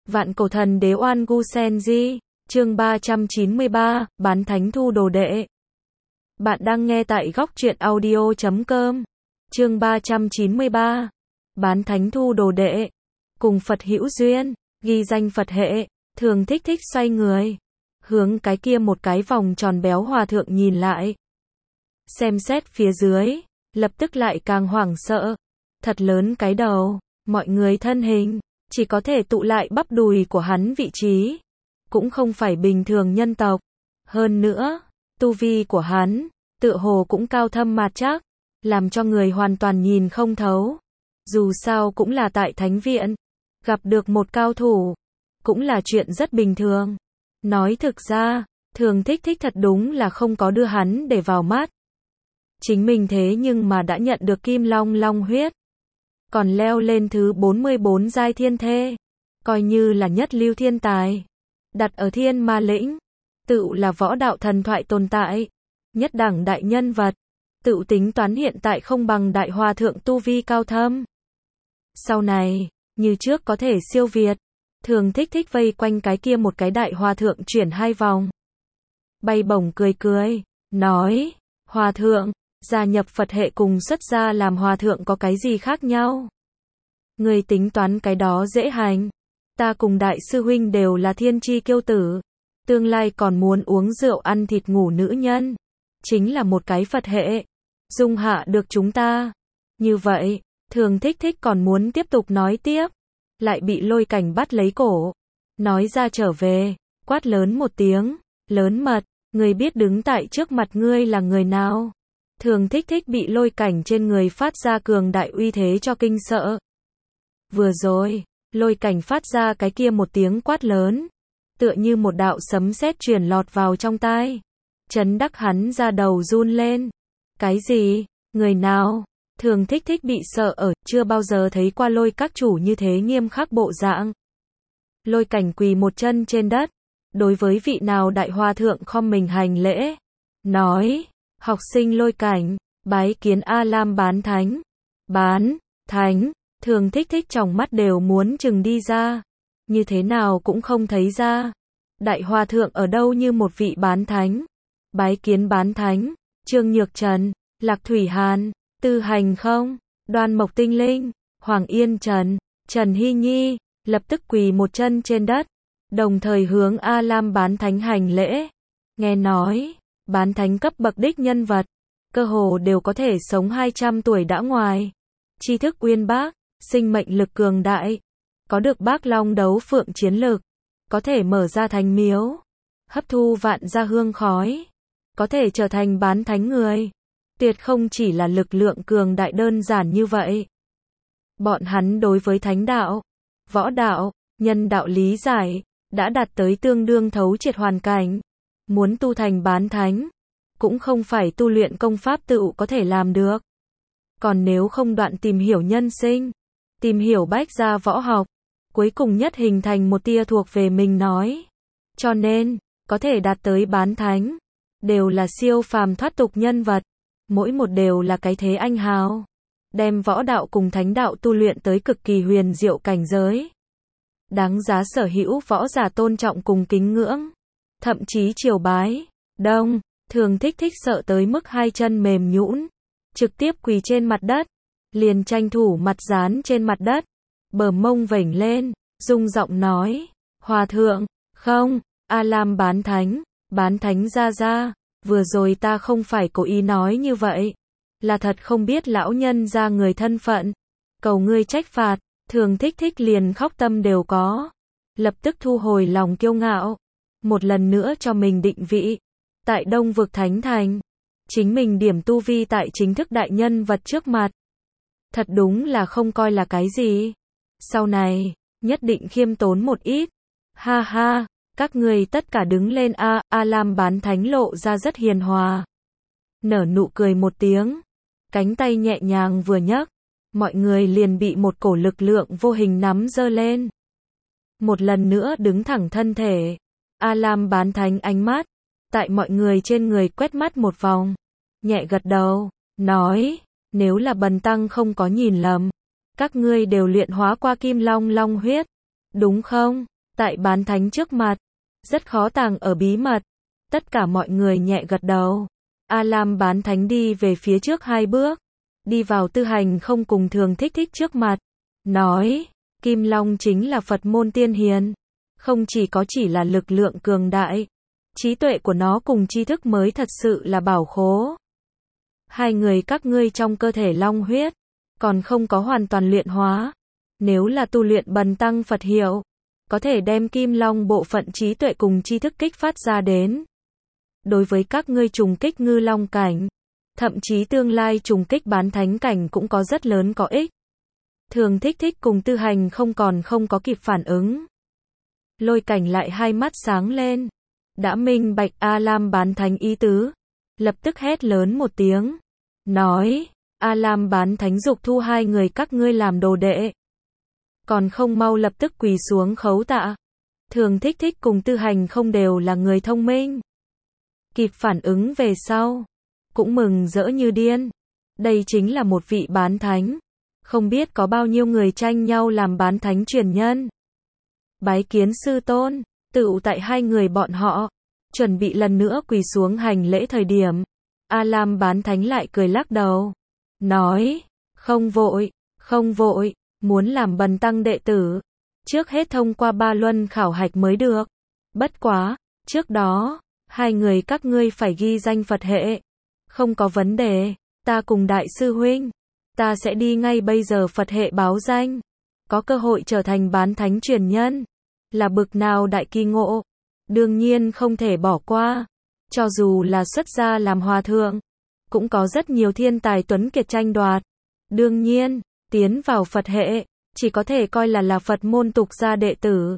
Vạn cổ thần đế oan gu sen di, chương 393, bán thánh thu đồ đệ. Bạn đang nghe tại góc truyện audio.com. Chương 393, bán thánh thu đồ đệ. Cùng Phật hữu duyên, ghi danh Phật hệ, thường thích xoay người, hướng cái kia một cái vòng tròn béo hòa thượng nhìn lại. Xem xét phía dưới, lập tức lại càng hoảng sợ. Thật lớn cái đầu, mọi người thân hình chỉ có thể tụ lại bắp đùi của hắn vị trí, cũng không phải bình thường nhân tộc. Hơn nữa, tu vi của hắn, tựa hồ cũng cao thâm mạt chắc, làm cho người hoàn toàn nhìn không thấu. Dù sao cũng là tại thánh viện, gặp được một cao thủ, cũng là chuyện rất bình thường. Nói thực ra, thường thích thật đúng là không có đưa hắn để vào mắt. Chính mình thế nhưng mà đã nhận được kim long long huyết, còn leo lên thứ 44 giai thiên thê, coi như là nhất lưu thiên tài, đặt ở thiên ma lĩnh, tựu là võ đạo thần thoại tồn tại, nhất đẳng đại nhân vật, tựu tính toán hiện tại không bằng đại hòa thượng tu vi cao thâm. Sau này, như trước có thể siêu việt, thường thích vây quanh cái kia một cái đại hòa thượng chuyển 2 vòng. Bay bổng cười, nói, hòa thượng, gia nhập Phật hệ cùng xuất gia làm hòa thượng có cái gì khác nhau? Người tính toán cái đó dễ hành. Ta cùng đại sư huynh đều là thiên chi kiêu tử, tương lai còn muốn uống rượu ăn thịt ngủ nữ nhân, chính là một cái Phật hệ, dung hạ được chúng ta. Như vậy, thường thích còn muốn tiếp tục nói tiếp, lại bị Lôi Cảnh bắt lấy cổ, nói ra trở về, quát lớn một tiếng, lớn mật, người biết đứng tại trước mặt ngươi là người nào? Thường thích bị Lôi Cảnh trên người phát ra cường đại uy thế cho kinh sợ. Vừa rồi, Lôi Cảnh phát ra cái kia một tiếng quát lớn, tựa như một đạo sấm sét truyền lọt vào trong tai, chấn đắc hắn ra đầu run lên. Cái gì? Người nào? Thường thích bị sợ ở, chưa bao giờ thấy qua Lôi các chủ như thế nghiêm khắc bộ dạng. Lôi Cảnh quỳ một chân trên đất, đối với vị nào đại hòa thượng khom mình hành lễ, nói, học sinh Lôi Cảnh, bái kiến A Lam bán thánh. Bán thánh? Thường thích trong mắt đều muốn trừng đi ra, như thế nào cũng không thấy ra. Đại hòa thượng ở đâu như một vị bán thánh? Bái kiến bán thánh, Trương Nhược Trần, Lạc Thủy Hàn, Tư Hành Không, Đoan Mộc Tinh Linh, Hoàng Yên Trần, Trần Hy Nhi, lập tức quỳ một chân trên đất, đồng thời hướng A Lam bán thánh hành lễ. Nghe nói, bán thánh cấp bậc đích nhân vật, cơ hồ đều có thể sống 200 tuổi đã ngoài. Tri thức uyên bác, sinh mệnh lực cường đại, có được Bác Long đấu phượng chiến lực, có thể mở ra thành miếu, hấp thu vạn gia hương khói, có thể trở thành bán thánh người. Tuyệt không chỉ là lực lượng cường đại đơn giản như vậy. Bọn hắn đối với thánh đạo, võ đạo, nhân đạo lý giải, đã đạt tới tương đương thấu triệt hoàn cảnh. Muốn tu thành bán thánh, cũng không phải tu luyện công pháp tựu có thể làm được. Còn nếu không đoạn tìm hiểu nhân sinh, tìm hiểu bách gia võ học, cuối cùng nhất hình thành một tia thuộc về mình nói. Cho nên, có thể đạt tới bán thánh, đều là siêu phàm thoát tục nhân vật, mỗi một đều là cái thế anh hào, đem võ đạo cùng thánh đạo tu luyện tới cực kỳ huyền diệu cảnh giới. Đáng giá sở hữu võ giả tôn trọng cùng kính ngưỡng, thậm chí triều bái. Đông, thường thích sợ tới mức 2 chân mềm nhũn, trực tiếp quỳ trên mặt đất, liền tranh thủ mặt dán trên mặt đất, bờ mông vểnh lên, rung giọng nói, hòa thượng, không, A Lam bán thánh ra, vừa rồi ta không phải cố ý nói như vậy, là thật không biết lão nhân ra người thân phận, cầu ngươi trách phạt. Thường thích liền khóc tâm đều có, lập tức thu hồi lòng kiêu ngạo, một lần nữa cho mình định vị, tại Đông vực Thánh Thành, chính mình điểm tu vi tại chính thức đại nhân vật trước mặt. Thật đúng là không coi là cái gì. Sau này, nhất định khiêm tốn một ít. Ha ha, các người tất cả đứng lên a. A Lam bán thánh lộ ra rất hiền hòa, nở nụ cười một tiếng, cánh tay nhẹ nhàng vừa nhấc, mọi người liền bị một cổ lực lượng vô hình nắm giơ lên. Một lần nữa đứng thẳng thân thể, A Lam bán thánh ánh mắt tại mọi người trên người quét mắt một vòng, nhẹ gật đầu, nói, nếu là bần tăng không có nhìn lầm, các ngươi đều luyện hóa qua kim long long huyết, đúng không? Tại bán thánh trước mặt, rất khó tàng ở bí mật. Tất cả mọi người nhẹ gật đầu. A Lam bán thánh đi về phía trước 2 bước, đi vào Tư Hành không cùng Thường Thích Thích trước mặt, nói, Kim Long chính là Phật môn tiên hiền, không chỉ là lực lượng cường đại, trí tuệ của nó cùng tri thức mới thật sự là bảo khố. Hai người các ngươi trong cơ thể long huyết, còn không có hoàn toàn luyện hóa, nếu là tu luyện bần tăng Phật hiệu, có thể đem Kim Long bộ phận trí tuệ cùng tri thức kích phát ra đến. Đối với các ngươi trùng kích ngư long cảnh, thậm chí tương lai trùng kích bán thánh cảnh cũng có rất lớn có ích. Thường Thích Thích cùng Tư Hành không có kịp phản ứng. Lôi Cảnh lại hai mắt sáng lên, đã minh bạch A Lam bán thánh ý tứ, lập tức hét lớn một tiếng, nói, A Lam bán thánh dục thu hai người các ngươi làm đồ đệ, còn không mau lập tức quỳ xuống khấu tạ. Thường Thích Thích cùng Tư Hành không đều là người thông minh, kịp phản ứng về sau, cũng mừng rỡ như điên. Đây chính là một vị bán thánh, không biết có bao nhiêu người tranh nhau làm bán thánh truyền nhân. Bái kiến sư tôn. Tựu tại hai người bọn họ chuẩn bị lần nữa quỳ xuống hành lễ thời điểm, A Lam bán thánh lại cười lắc đầu, nói, không vội, muốn làm bần tăng đệ tử, trước hết thông qua 3 luân khảo hạch mới được. Bất quá, trước đó, hai người các ngươi phải ghi danh Phật hệ. Không có vấn đề, ta cùng đại sư huynh, ta sẽ đi ngay bây giờ Phật hệ báo danh, có cơ hội trở thành bán thánh truyền nhân, là bực nào đại kỳ ngộ, đương nhiên không thể bỏ qua. Cho dù là xuất gia làm hòa thượng, cũng có rất nhiều thiên tài tuấn kiệt tranh đoạt. Đương nhiên, tiến vào Phật hệ, chỉ có thể coi là Phật môn tục gia đệ tử,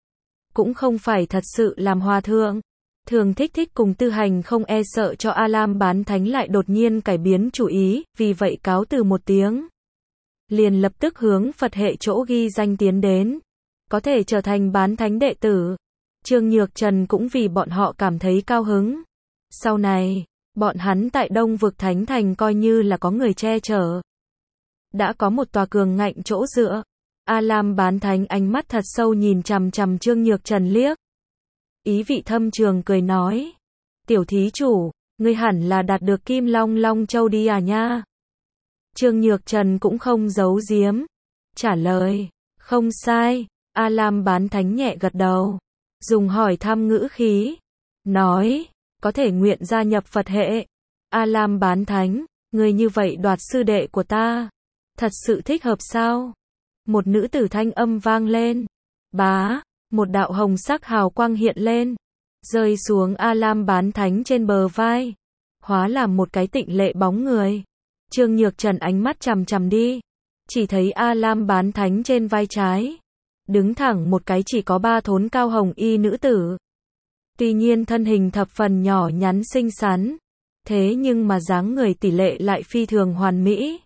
cũng không phải thật sự làm hòa thượng. Thường Thích Thích cùng Tư Hành không e sợ cho A Lam bán thánh lại đột nhiên cải biến chủ ý, vì vậy cáo từ một tiếng, liền lập tức hướng Phật hệ chỗ ghi danh tiến đến, có thể trở thành bán thánh đệ tử. Trương Nhược Trần cũng vì bọn họ cảm thấy cao hứng. Sau này, bọn hắn tại Đông Vực Thánh Thành coi như là có người che chở, đã có một tòa cường ngạnh chỗ dựa. A Lam bán thánh ánh mắt thật sâu nhìn chằm chằm Trương Nhược Trần liếc, ý vị thâm trường cười nói, tiểu thí chủ, ngươi hẳn là đạt được Kim Long Long Châu đi à nha. Trương Nhược Trần cũng không giấu giếm, trả lời, không sai. A Lam bán thánh nhẹ gật đầu, dùng hỏi thăm ngữ khí, nói, có thể nguyện gia nhập Phật hệ. A Lam bán thánh, ngươi như vậy đoạt sư đệ của ta, thật sự thích hợp sao? Một nữ tử thanh âm vang lên, bá, một đạo hồng sắc hào quang hiện lên, rơi xuống A Lam bán thánh trên bờ vai, hóa làm một cái tịnh lệ bóng người. Trương Nhược Trần ánh mắt chằm chằm đi, chỉ thấy A Lam bán thánh trên vai trái, đứng thẳng một cái chỉ có 3 thốn cao hồng y nữ tử. Tuy nhiên thân hình thập phần nhỏ nhắn xinh xắn, thế nhưng mà dáng người tỷ lệ lại phi thường hoàn mỹ,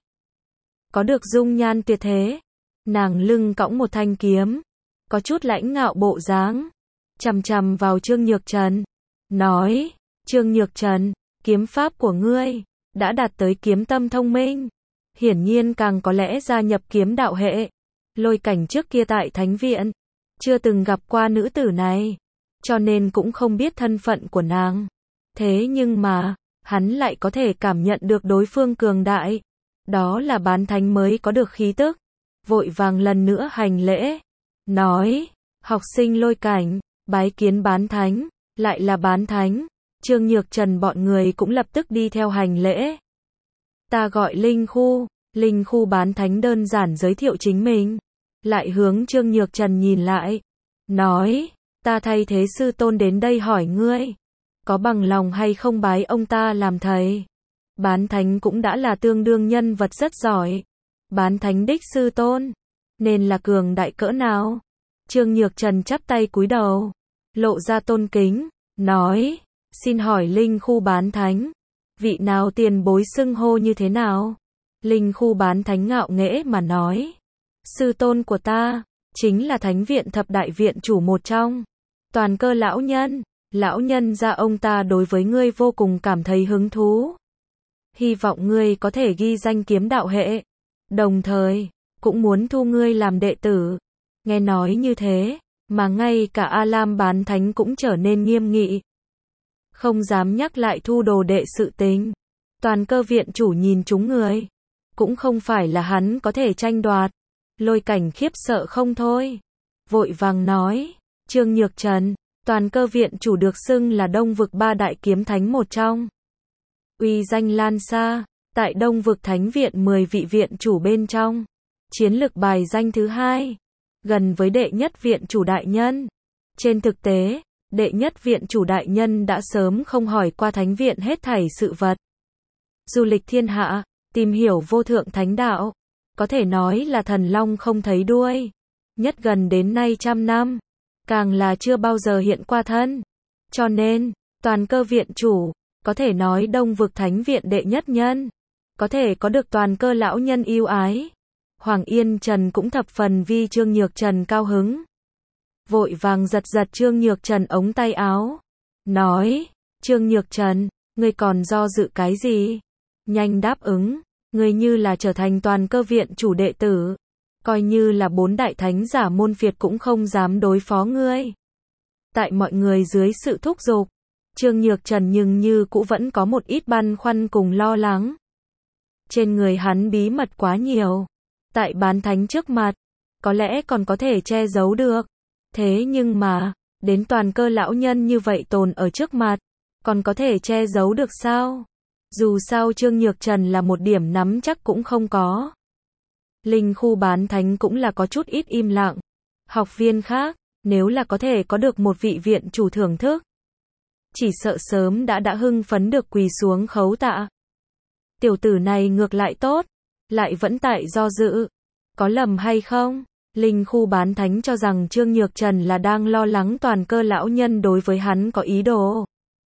có được dung nhan tuyệt thế. Nàng lưng cõng một thanh kiếm, có chút lãnh ngạo bộ dáng, chằm chằm vào Trương Nhược Trần, nói, Trương Nhược Trần, kiếm pháp của ngươi đã đạt tới kiếm tâm thông minh, hiển nhiên càng có lẽ gia nhập kiếm đạo hệ. Lôi Cảnh trước kia tại Thánh Viện, chưa từng gặp qua nữ tử này, cho nên cũng không biết thân phận của nàng. Thế nhưng mà, hắn lại có thể cảm nhận được đối phương cường đại, đó là bán thánh mới có được khí tức. Vội vàng lần nữa hành lễ, nói, học sinh Lôi Cảnh, bái kiến bán thánh. Lại là bán thánh. Trương Nhược Trần bọn người cũng lập tức đi theo hành lễ. Ta gọi Linh Khu bán thánh đơn giản giới thiệu chính mình, lại hướng Trương Nhược Trần nhìn lại, nói, ta thay thế sư tôn đến đây hỏi ngươi, có bằng lòng hay không bái ông ta làm thầy. Bán thánh cũng đã là tương đương nhân vật rất giỏi, bán thánh đích sư tôn, nên là cường đại cỡ nào. Trương Nhược Trần chắp tay cúi đầu, lộ ra tôn kính, nói, xin hỏi Linh Khu bán thánh, vị nào tiền bối xưng hô như thế nào? Linh Khu bán thánh ngạo nghễ mà nói, sư tôn của ta, chính là Thánh Viện Thập Đại Viện chủ một trong, Toàn Cơ lão nhân gia ông ta đối với ngươi vô cùng cảm thấy hứng thú. Hy vọng ngươi có thể ghi danh kiếm đạo hệ, đồng thời, cũng muốn thu ngươi làm đệ tử. Nghe nói như thế, mà ngay cả A Lam bán thánh cũng trở nên nghiêm nghị. Không dám nhắc lại thu đồ đệ sự tình. Toàn Cơ viện chủ nhìn chúng người. Cũng không phải là hắn có thể tranh đoạt. Lôi Cảnh khiếp sợ không thôi. Vội vàng nói, Trương Nhược Trần, Toàn Cơ viện chủ được xưng là Đông vực 3 đại kiếm thánh một trong. Uy danh lan xa, tại Đông vực thánh viện 10 vị viện chủ bên trong. Chiến lực bài danh thứ 2, gần với đệ nhất viện chủ đại nhân. Trên thực tế, đệ nhất viện chủ đại nhân đã sớm không hỏi qua thánh viện hết thảy sự vật. Du lịch thiên hạ, tìm hiểu vô thượng thánh đạo, có thể nói là thần long không thấy đuôi. Nhất gần đến nay 100 năm, càng là chưa bao giờ hiện qua thân. Cho nên, Toàn Cơ viện chủ, có thể nói Đông vực thánh viện đệ nhất nhân, có thể có được Toàn Cơ lão nhân yêu ái. Hoàng Yên Trần cũng thập phần vì Trương Nhược Trần cao hứng. Vội vàng giật giật Trương Nhược Trần ống tay áo. Nói, Trương Nhược Trần, ngươi còn do dự cái gì? Nhanh đáp ứng, ngươi như là trở thành Toàn Cơ viện chủ đệ tử. Coi như là 4 đại thánh giả môn phiệt cũng không dám đối phó ngươi. Tại mọi người dưới sự thúc giục, Trương Nhược Trần nhưng như cũng vẫn có một ít băn khoăn cùng lo lắng. Trên người hắn bí mật quá nhiều. Tại bán thánh trước mặt, có lẽ còn có thể che giấu được. Thế nhưng mà, đến Toàn Cơ lão nhân như vậy tồn ở trước mặt, còn có thể che giấu được sao? Dù sao Trương Nhược Trần là một điểm nắm chắc cũng không có. Linh khu bán thánh cũng là có chút ít im lặng. Học viên khác, nếu là có thể có được một vị viện chủ thưởng thức, chỉ sợ sớm đã hưng phấn được quỳ xuống khấu tạ. Tiểu tử này ngược lại tốt, lại vẫn tại do dự. Có lầm hay không? Linh khu bán thánh cho rằng Trương Nhược Trần là đang lo lắng Toàn Cơ lão nhân đối với hắn có ý đồ.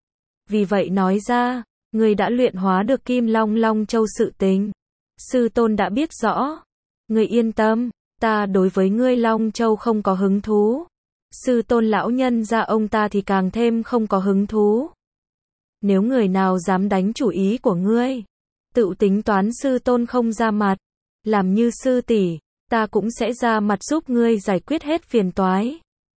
Vì vậy nói ra, người đã luyện hóa được Kim Long Long Châu sự tình. Sư tôn đã biết rõ. Người yên tâm, ta đối với ngươi Long Châu không có hứng thú. Sư tôn lão nhân ra ông ta thì càng thêm không có hứng thú. Nếu người nào dám đánh chủ ý của ngươi, tự tính toán sư tôn không ra mặt, làm như sư tỷ, ta cũng sẽ ra mặt giúp ngươi giải quyết hết phiền toái.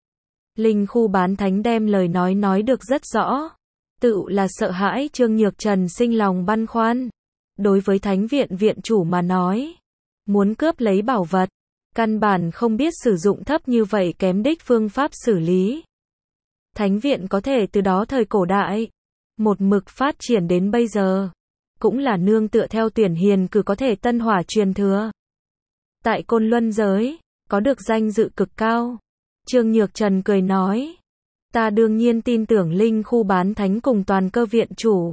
Linh khu bán thánh đem lời nói được rất rõ. Tự là sợ hãi Trương Nhược Trần sinh lòng băn khoăn. Đối với thánh viện viện chủ mà nói, muốn cướp lấy bảo vật, căn bản không biết sử dụng thấp như vậy kém đích phương pháp xử lý. Thánh viện có thể từ đó thời cổ đại, một mực phát triển đến bây giờ, cũng là nương tựa theo tuyển hiền cử có thể tân hỏa truyền thừa. Tại Côn Luân giới, có được danh dự cực cao. Trương Nhược Trần cười nói, ta đương nhiên tin tưởng Linh khu bán thánh cùng Toàn Cơ viện chủ.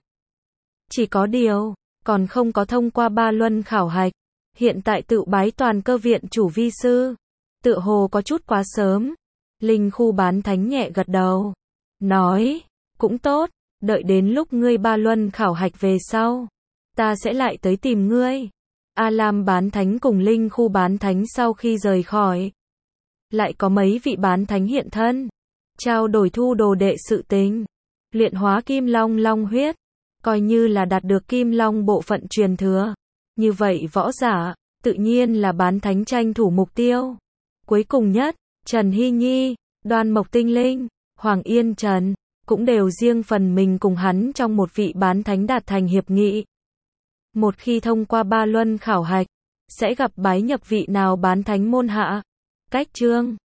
Chỉ có điều, còn không có thông qua 3 luân khảo hạch. Hiện tại tự bái Toàn Cơ viện chủ vi sư, tựa hồ có chút quá sớm. Linh khu bán thánh nhẹ gật đầu, nói, cũng tốt, đợi đến lúc ngươi 3 luân khảo hạch về sau, ta sẽ lại tới tìm ngươi. A Lam bán thánh cùng Linh khu bán thánh sau khi rời khỏi, lại có mấy vị bán thánh hiện thân, trao đổi thu đồ đệ sự tình, luyện hóa Kim Long Long huyết, coi như là đạt được Kim Long bộ phận truyền thừa. Như vậy võ giả, tự nhiên là bán thánh tranh thủ mục tiêu. Cuối cùng nhất, Trần Hy Nhi, Đoan Mộc Tinh Linh, Hoàng Yên Trần, cũng đều riêng phần mình cùng hắn trong một vị bán thánh đạt thành hiệp nghị. Một khi thông qua 3 luân khảo hạch, sẽ gặp bái nhập vị nào bán thánh môn hạ. Cách chương